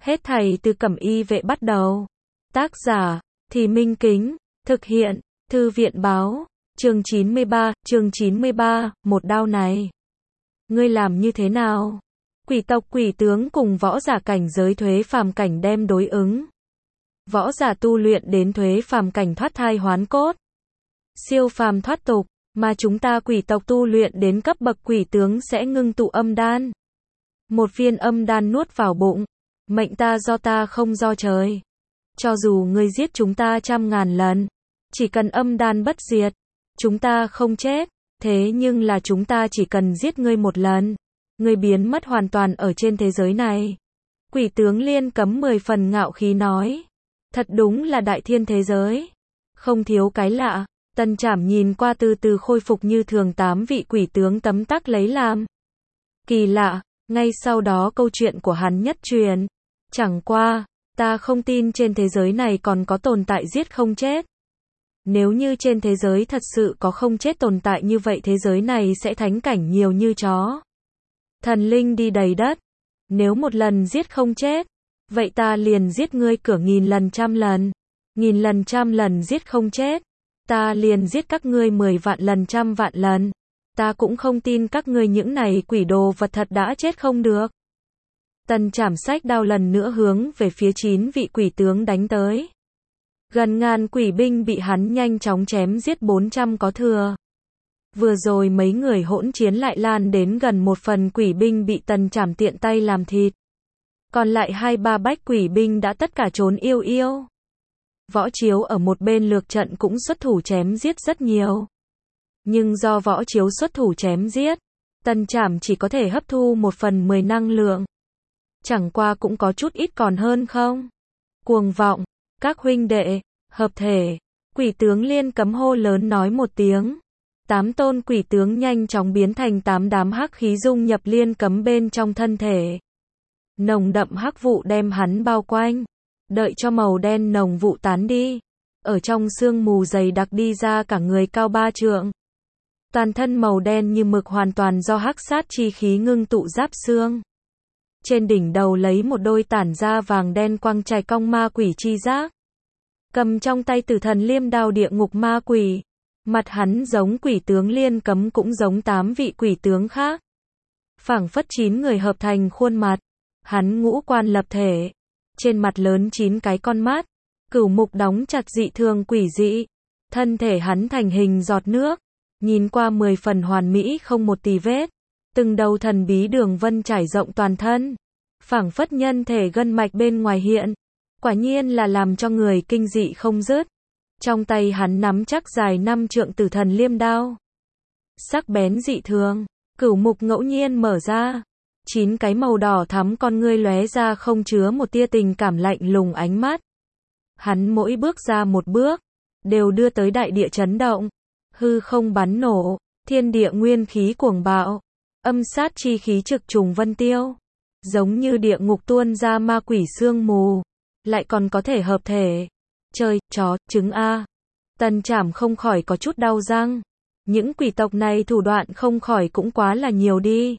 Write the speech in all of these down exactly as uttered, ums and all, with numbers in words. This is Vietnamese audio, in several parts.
Hết thảy từ Cẩm Y Vệ bắt đầu. Tác giả, Thì Minh Kính, thực hiện, Thư viện báo, chương chín mươi ba, chương chín mươi ba, một đao này. Ngươi làm như thế nào? Quỷ tộc quỷ tướng cùng võ giả cảnh giới thuế phàm cảnh đem đối ứng. Võ giả tu luyện đến thuế phàm cảnh thoát thai hoán cốt. Siêu phàm thoát tục, mà chúng ta quỷ tộc tu luyện đến cấp bậc quỷ tướng sẽ ngưng tụ âm đan. Một viên âm đan nuốt vào bụng. Mệnh ta do ta không do trời. Cho dù ngươi giết chúng ta trăm ngàn lần, chỉ cần âm đan bất diệt, chúng ta không chết. Thế nhưng là chúng ta chỉ cần giết ngươi một lần, ngươi biến mất hoàn toàn ở trên thế giới này. Quỷ tướng Liên Cấm mười phần ngạo khí nói. Thật đúng là đại thiên thế giới. Không thiếu cái lạ. Tần Trảm nhìn qua từ từ khôi phục như thường tám vị quỷ tướng tấm tắc lấy làm. Kỳ lạ, ngay sau đó câu chuyện của hắn nhất truyền. Chẳng qua, ta không tin trên thế giới này còn có tồn tại giết không chết. Nếu như trên thế giới thật sự có không chết tồn tại như vậy thế giới này sẽ thánh cảnh nhiều như chó. Thần linh đi đầy đất. Nếu một lần giết không chết, vậy ta liền giết ngươi cửa nghìn lần trăm lần. Nghìn lần trăm lần giết không chết, ta liền giết các ngươi mười vạn lần trăm vạn lần. Ta cũng không tin các ngươi những này quỷ đồ vật thật đã chết không được. Tần Trảm xách đao lần nữa hướng về phía chín vị quỷ tướng đánh tới. Gần ngàn quỷ binh bị hắn nhanh chóng chém giết bốn trăm có thừa. Vừa rồi mấy người hỗn chiến lại lan đến gần một phần quỷ binh bị Tần Trảm tiện tay làm thịt. Còn lại hai ba bách quỷ binh đã tất cả trốn yêu yêu. Võ Chiếu ở một bên lược trận cũng xuất thủ chém giết rất nhiều. Nhưng do Võ Chiếu xuất thủ chém giết, Tần Trảm chỉ có thể hấp thu một phần mười năng lượng. Chẳng qua cũng có chút ít còn hơn không. Cuồng vọng, các huynh đệ, hợp thể. Quỷ tướng Liên Cấm hô lớn nói một tiếng. Tám tôn quỷ tướng nhanh chóng biến thành tám đám hắc khí dung nhập Liên Cấm bên trong thân thể. Nồng đậm hắc vụ đem hắn bao quanh. Đợi cho màu đen nồng vụ tán đi. Ở trong sương mù dày đặc đi ra cả người cao ba trượng. Toàn thân màu đen như mực hoàn toàn do hắc sát chi khí ngưng tụ giáp xương. Trên đỉnh đầu lấy một đôi tản ra vàng đen quang trạch cong ma quỷ chi giác. Cầm trong tay Tử Thần Liêm đao địa ngục ma quỷ. Mặt hắn giống quỷ tướng Liên Cấm cũng giống tám vị quỷ tướng khác. Phảng phất chín người hợp thành khuôn mặt. Hắn ngũ quan lập thể. Trên mặt lớn chín cái con mắt. Cửu mục đóng chặt dị thường quỷ dị. Thân thể hắn thành hình giọt nước. Nhìn qua mười phần hoàn mỹ không một tì vết. Từng đầu thần bí đường vân trải rộng toàn thân. Phảng phất nhân thể gân mạch bên ngoài hiện. Quả nhiên là làm cho người kinh dị không dứt. Trong tay hắn nắm chắc dài năm trượng Tử Thần Liêm đao. Sắc bén dị thường. Cửu mục ngẫu nhiên mở ra. Chín cái màu đỏ thắm con ngươi lóe ra không chứa một tia tình cảm lạnh lùng ánh mắt. Hắn mỗi bước ra một bước, đều đưa tới đại địa chấn động. Hư không bắn nổ, thiên địa nguyên khí cuồng bạo. Âm sát chi khí trực trùng vân tiêu. Giống như địa ngục tuôn ra ma quỷ sương mù. Lại còn có thể hợp thể. Trời, chó, trứng A. Tần Trảm không khỏi có chút đau răng. Những quỷ tộc này thủ đoạn không khỏi cũng quá là nhiều đi.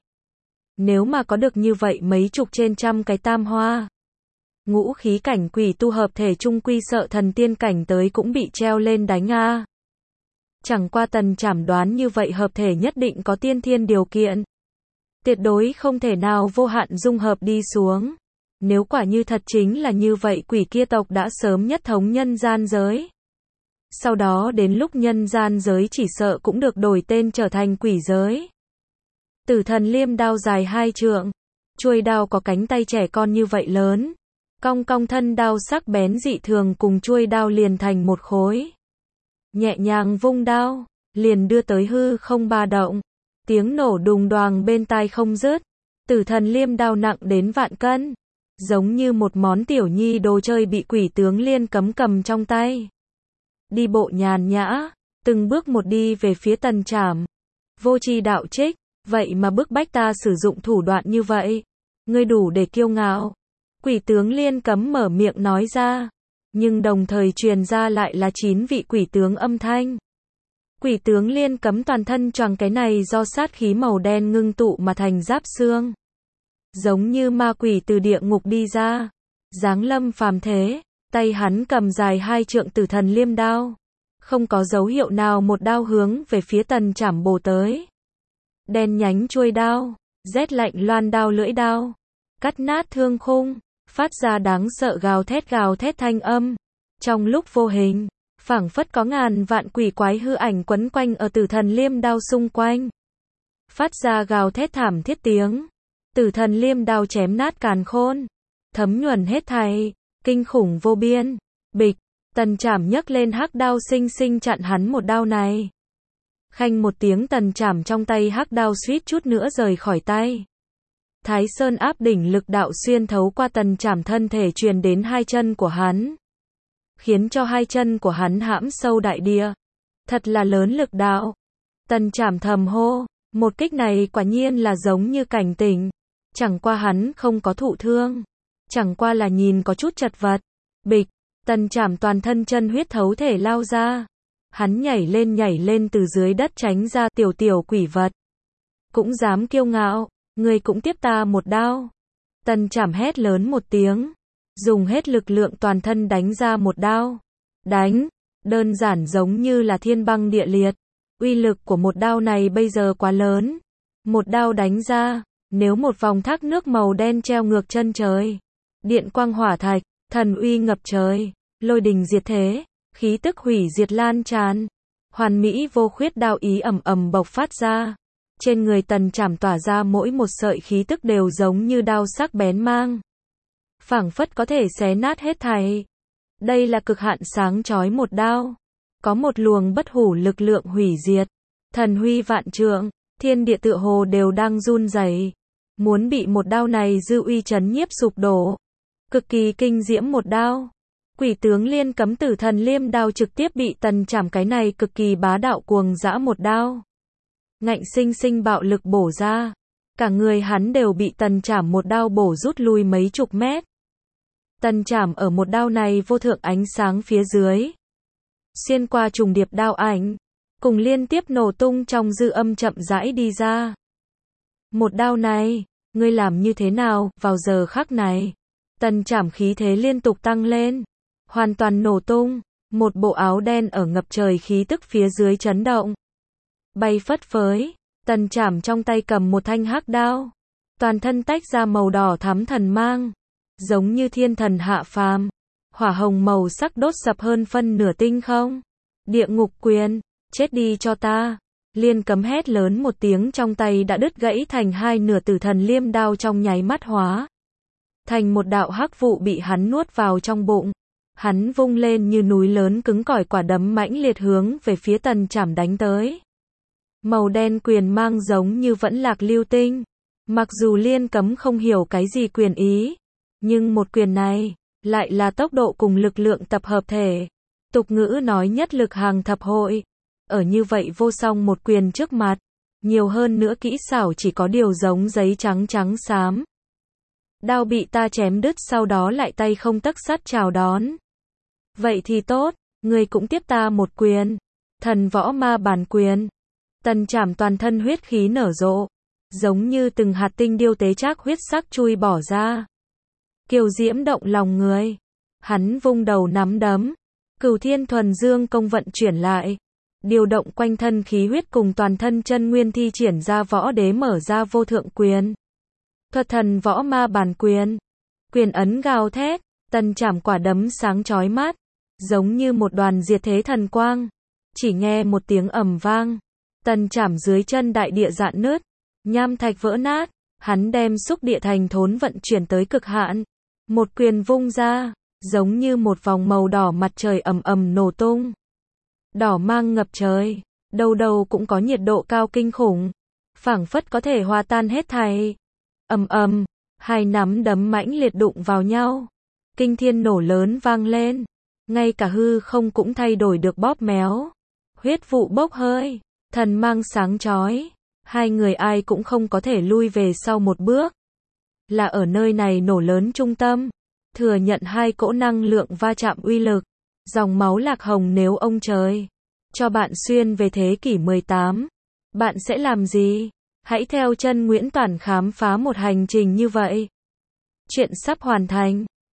Nếu mà có được như vậy mấy chục trên trăm cái tam hoa. Ngũ khí cảnh quỷ tu hợp thể trung quy sợ thần tiên cảnh tới cũng bị treo lên đánh A. Chẳng qua Tần Trảm đoán như vậy hợp thể nhất định có tiên thiên điều kiện. Tuyệt đối không thể nào vô hạn dung hợp đi xuống. Nếu quả như thật chính là như vậy quỷ kia tộc đã sớm nhất thống nhân gian giới. Sau đó đến lúc nhân gian giới chỉ sợ cũng được đổi tên trở thành quỷ giới. Tử Thần Liêm đao dài hai trượng. Chuôi đao có cánh tay trẻ con như vậy lớn. Cong cong thân đao sắc bén dị thường cùng chuôi đao liền thành một khối. Nhẹ nhàng vung đao, liền đưa tới hư không ba động. Tiếng nổ đùng đoàng bên tai không dứt. Tử Thần Liêm đao nặng đến vạn cân. Giống như một món tiểu nhi đồ chơi bị quỷ tướng Liên Cấm cầm trong tay. Đi bộ nhàn nhã, từng bước một đi về phía Tần Trảm. Vô tri đạo trích, vậy mà bức bách ta sử dụng thủ đoạn như vậy. Ngươi đủ để kiêu ngạo. Quỷ tướng Liên Cấm mở miệng nói ra. Nhưng đồng thời truyền ra lại là chín vị quỷ tướng âm thanh. Quỷ tướng Liên Cấm toàn thân choàng cái này do sát khí màu đen ngưng tụ mà thành giáp xương. Giống như ma quỷ từ địa ngục đi ra. giáng lâm phàm thế, tay hắn cầm dài hai trượng tử thần liêm đao. Không có dấu hiệu nào một đao hướng về phía Tần Trảm bổ tới. Đen nhánh chuôi đao, rét lạnh loan đao lưỡi đao, cắt nát thương khung, phát ra đáng sợ gào thét gào thét thanh âm. Trong lúc vô hình, phảng phất có ngàn vạn quỷ quái hư ảnh quấn quanh ở tử thần liêm đao xung quanh. Phát ra gào thét thảm thiết tiếng. Tử thần liêm đao chém nát càn khôn, thấm nhuần hết thảy, kinh khủng vô biên. Bịch, Tần Trảm nhấc lên hắc đao xinh xinh chặn hắn một đao này. Khanh một tiếng, Tần Trảm trong tay hắc đao suýt chút nữa rời khỏi tay. Thái Sơn áp đỉnh lực đạo xuyên thấu qua Tần Trảm thân thể truyền đến hai chân của hắn, khiến cho hai chân của hắn hãm sâu đại địa. Thật là lớn lực đạo. Tần Trảm thầm hô, một kích này quả nhiên là giống như cảnh tỉnh. Chẳng qua hắn không có thụ thương, chẳng qua là nhìn có chút chật vật. Bịch, Tần Trảm toàn thân chân huyết thấu thể lao ra. Hắn nhảy lên nhảy lên từ dưới đất tránh ra, tiểu tiểu quỷ vật. Cũng dám kiêu ngạo, ngươi cũng tiếp ta một đao. Tần Trảm hét lớn một tiếng, dùng hết lực lượng toàn thân đánh ra một đao. Đánh, đơn giản giống như là thiên băng địa liệt. Uy lực của một đao này bây giờ quá lớn. Một đao đánh ra, nếu một vòng thác nước màu đen treo ngược chân trời. Điện quang hỏa thạch, thần uy ngập trời, lôi đình diệt thế, khí tức hủy diệt lan tràn. Hoàn mỹ vô khuyết đao ý ầm ầm bộc phát ra. Trên người Tần Trảm tỏa ra mỗi một sợi khí tức đều giống như đao sắc bén mang. Phảng phất có thể xé nát hết thảy. Đây là cực hạn sáng chói một đao. Có một luồng bất hủ lực lượng hủy diệt. Thần huy vạn trượng, thiên địa tựa hồ đều đang run rẩy. Muốn bị một đao này dư uy chấn nhiếp sụp đổ. Cực kỳ kinh diễm một đao. Quỷ tướng Liên Cấm Tử Thần Liêm đao trực tiếp bị Tần Trảm cái này cực kỳ bá đạo cuồng dã một đao. Ngạnh sinh sinh bạo lực bổ ra. Cả người hắn đều bị Tần Trảm một đao bổ rút lui mấy chục mét. Tần Trảm ở một đao này vô thượng ánh sáng phía dưới. Xuyên qua trùng điệp đao ảnh, cùng liên tiếp nổ tung trong dư âm chậm rãi đi ra. Một đao này, ngươi làm như thế nào, vào giờ khắc này. Tần Trảm khí thế liên tục tăng lên, hoàn toàn nổ tung, một bộ áo đen ở ngập trời khí tức phía dưới chấn động. Bay phất phới, Tần Trảm trong tay cầm một thanh hắc đao, toàn thân tách ra màu đỏ thắm thần mang, giống như thiên thần hạ phàm. Hỏa hồng màu sắc đốt sập hơn phân nửa tinh không. Địa ngục quyền, chết đi cho ta. Liên Cấm hét lớn một tiếng, trong tay đã đứt gãy thành hai nửa, tử thần liêm đao trong nháy mắt hóa thành một đạo hắc vụ bị hắn nuốt vào trong bụng. Hắn vung lên như núi lớn cứng cỏi quả đấm mãnh liệt hướng về phía Tần Trảm đánh tới. Màu đen quyền mang giống như vẫn lạc lưu tinh. Mặc dù Liên Cấm không hiểu cái gì quyền ý, nhưng một quyền này lại là tốc độ cùng lực lượng tập hợp thể. Tục ngữ nói nhất lực hàng thập hội. Ở như vậy vô song một quyền trước mặt, nhiều hơn nữa kỹ xảo chỉ có điều giống giấy trắng trắng xám. Đao bị ta chém đứt, sau đó lại tay không tấc sắt chào đón. Vậy thì tốt, ngươi cũng tiếp ta một quyền. Thần võ ma bản quyền. Tần Trảm toàn thân huyết khí nở rộ, giống như từng hạt tinh điêu tế trác huyết sắc chui bỏ ra. Kiều diễm động lòng người. Hắn vung đầu nắm đấm, Cửu Thiên Thuần Dương công vận chuyển lại, điều động quanh thân khí huyết cùng toàn thân chân nguyên thi triển ra võ đế mở ra vô thượng quyền. Thuật thần võ ma bản quyền. Quyền ấn gào thét, Tần Trảm quả đấm sáng chói mắt, giống như một đoàn diệt thế thần quang. Chỉ nghe một tiếng ầm vang, Tần Trảm dưới chân đại địa rạn nứt, nham thạch vỡ nát, hắn đem xúc địa thành thốn vận chuyển tới cực hạn. Một quyền vung ra, giống như một vòng màu đỏ mặt trời ầm ầm nổ tung. Đỏ mang ngập trời, đâu đâu cũng có nhiệt độ cao kinh khủng, phảng phất có thể hòa tan hết thảy. Ầm ầm, hai nắm đấm mãnh liệt đụng vào nhau. Kinh thiên nổ lớn vang lên, ngay cả hư không cũng thay đổi được bóp méo. Huyết vụ bốc hơi, thần mang sáng chói, hai người ai cũng không có thể lui về sau một bước. Là ở nơi này nổ lớn trung tâm, thừa nhận hai cỗ năng lượng va chạm uy lực, dòng máu lạc hồng. Nếu ông trời cho bạn xuyên về thế kỷ mười tám, bạn sẽ làm gì? Hãy theo chân Nguyễn Toản khám phá một hành trình như vậy. Chuyện sắp hoàn thành.